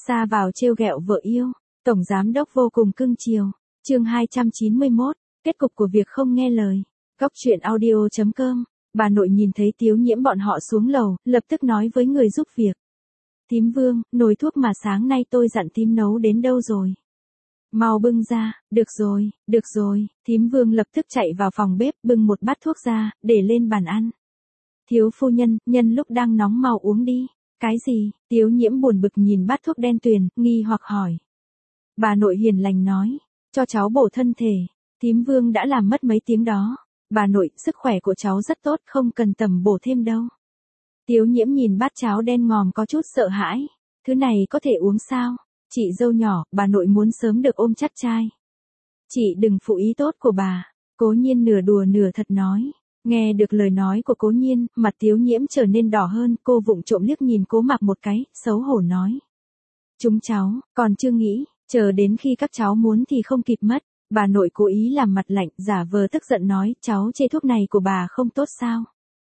Ra vào trêu ghẹo vợ yêu, tổng giám đốc vô cùng cưng chiều. Chương 291, kết cục của việc không nghe lời. Góc truyện audio.com. Bà nội nhìn thấy Tiếu Nhiễm bọn họ xuống lầu, lập tức nói với người giúp việc. Thím Vương, nồi thuốc mà sáng nay tôi dặn thím nấu đến đâu rồi? Mau bưng ra. Được rồi, thím Vương lập tức chạy vào phòng bếp bưng một bát thuốc ra, để lên bàn ăn. Thiếu phu nhân, nhân lúc đang nóng mau uống đi. Cái gì? Tiếu Nhiễm buồn bực nhìn bát thuốc đen tuyền, nghi hoặc hỏi. Bà nội hiền lành nói, cho cháu bổ thân thể. Thím Vương đã làm mất mấy tiếng đó. Bà nội, sức khỏe của cháu rất tốt, không cần tầm bổ thêm đâu. Tiếu Nhiễm nhìn bát cháo đen ngòm có chút sợ hãi. Thứ này có thể uống sao? Chị dâu nhỏ, bà nội muốn sớm được ôm chắt trai. Chị đừng phụ ý tốt của bà. Cố Nhiên nửa đùa nửa thật nói. Nghe được lời nói của Cố Nhiên, mặt Tiếu Nhiễm trở nên đỏ hơn, cô vụng trộm liếc nhìn Cố Mạc một cái, xấu hổ nói. Chúng cháu, còn chưa nghĩ, chờ đến khi các cháu muốn thì không kịp mất. Bà nội cố ý làm mặt lạnh, giả vờ tức giận nói, cháu chê thuốc này của bà không tốt sao?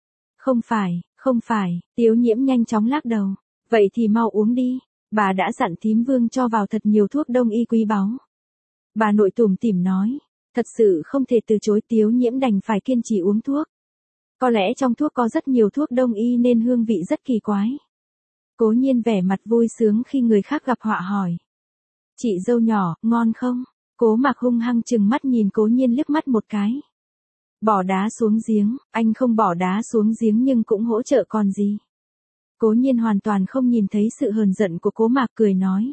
Không phải, Tiếu Nhiễm nhanh chóng lắc đầu. Vậy thì mau uống đi, bà đã dặn thím Vương cho vào thật nhiều thuốc đông y quý báu. Bà nội tủm tỉm nói, thật sự không thể từ chối. Tiếu Nhiễm đành phải kiên trì uống thuốc. Có lẽ trong thuốc có rất nhiều thuốc đông y nên hương vị rất kỳ quái. Cố Nhiên vẻ mặt vui sướng khi người khác gặp họa hỏi. Chị dâu nhỏ, ngon không? Cố Mạc hung hăng trừng mắt nhìn Cố Nhiên liếc mắt một cái. Bỏ đá xuống giếng, anh không bỏ đá xuống giếng nhưng cũng hỗ trợ còn gì. Cố Nhiên hoàn toàn không nhìn thấy sự hờn giận của Cố Mạc, cười nói.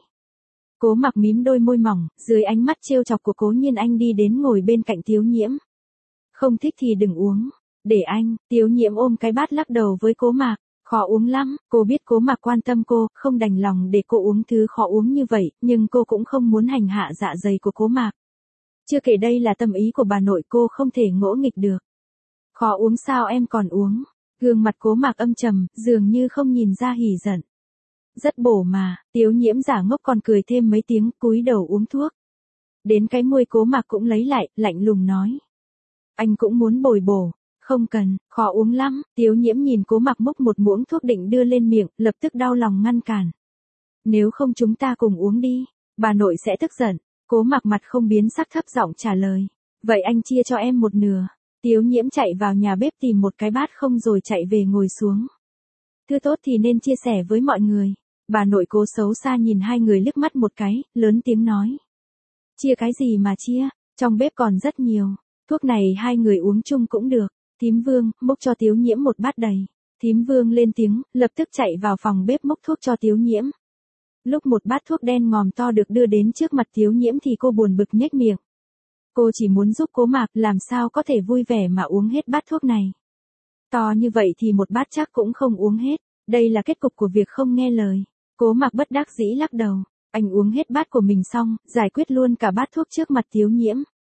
Cố Mạc mím đôi môi mỏng, dưới ánh mắt trêu chọc của Cố Nhiên anh đi đến ngồi bên cạnh Tiếu Nhiễm. Không thích thì đừng uống, để anh. Tiếu Nhiễm ôm cái bát lắc đầu với Cố Mạc. Khó uống lắm, cô biết Cố Mạc quan tâm cô, không đành lòng để cô uống thứ khó uống như vậy, nhưng cô cũng không muốn hành hạ dạ dày của Cố Mạc. Chưa kể đây là tâm ý của bà nội, cô không thể ngỗ nghịch được. Khó uống sao em còn uống? Gương mặt Cố Mạc âm trầm, dường như không nhìn ra hỉ giận. Rất bổ mà. Tiếu Nhiễm giả ngốc còn cười thêm mấy tiếng, cúi đầu uống thuốc. Đến cái môi Cố Mạc cũng lấy lại, lạnh lùng nói. Anh cũng muốn bồi bổ. Không cần, khó uống lắm. Tiếu Nhiễm nhìn Cố Mạc múc một muỗng thuốc định đưa lên miệng, lập tức đau lòng ngăn cản. Nếu không chúng ta cùng uống đi, bà nội sẽ tức giận. Cố Mạc mặt không biến sắc thấp giọng trả lời. Vậy anh chia cho em một nửa. Tiếu Nhiễm chạy vào nhà bếp tìm một cái bát không rồi chạy về ngồi xuống. Thứ tốt thì nên chia sẻ với mọi người. Bà nội Cố xấu xa nhìn hai người liếc mắt một cái, lớn tiếng nói. Chia cái gì mà chia, trong bếp còn rất nhiều. Thuốc này hai người uống chung cũng được. Thím Vương, múc cho Tiếu Nhiễm một bát đầy. Thím Vương lên tiếng, lập tức chạy vào phòng bếp múc thuốc cho Tiếu Nhiễm. Lúc một bát thuốc đen ngòm to được đưa đến trước mặt Tiếu Nhiễm thì cô buồn bực nhếch miệng. Cô chỉ muốn giúp Cố Mạc, làm sao có thể vui vẻ mà uống hết bát thuốc này. To như vậy thì một bát chắc cũng không uống hết. Đây là kết cục của việc không nghe lời. Cố Mạc bất đắc dĩ lắc đầu. Anh uống hết bát của mình xong, giải quyết luôn cả bát thuốc trước mặt Tiếu Nhiễm.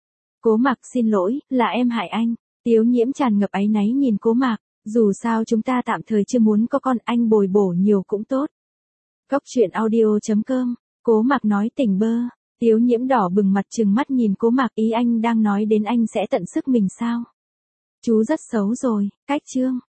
Cố Mạc xin lỗi, là em hại anh. Tiếu Nhiễm tràn ngập áy náy nhìn Cố Mạc, dù sao chúng ta tạm thời chưa muốn có con, anh bồi bổ nhiều cũng tốt. Góc truyện audio.com. Cố Mạc nói tỉnh bơ. Tiếu Nhiễm đỏ bừng mặt trừng mắt nhìn Cố Mạc, ý anh đang nói đến anh sẽ tận sức mình sao? Chú rất xấu rồi. Cách chương.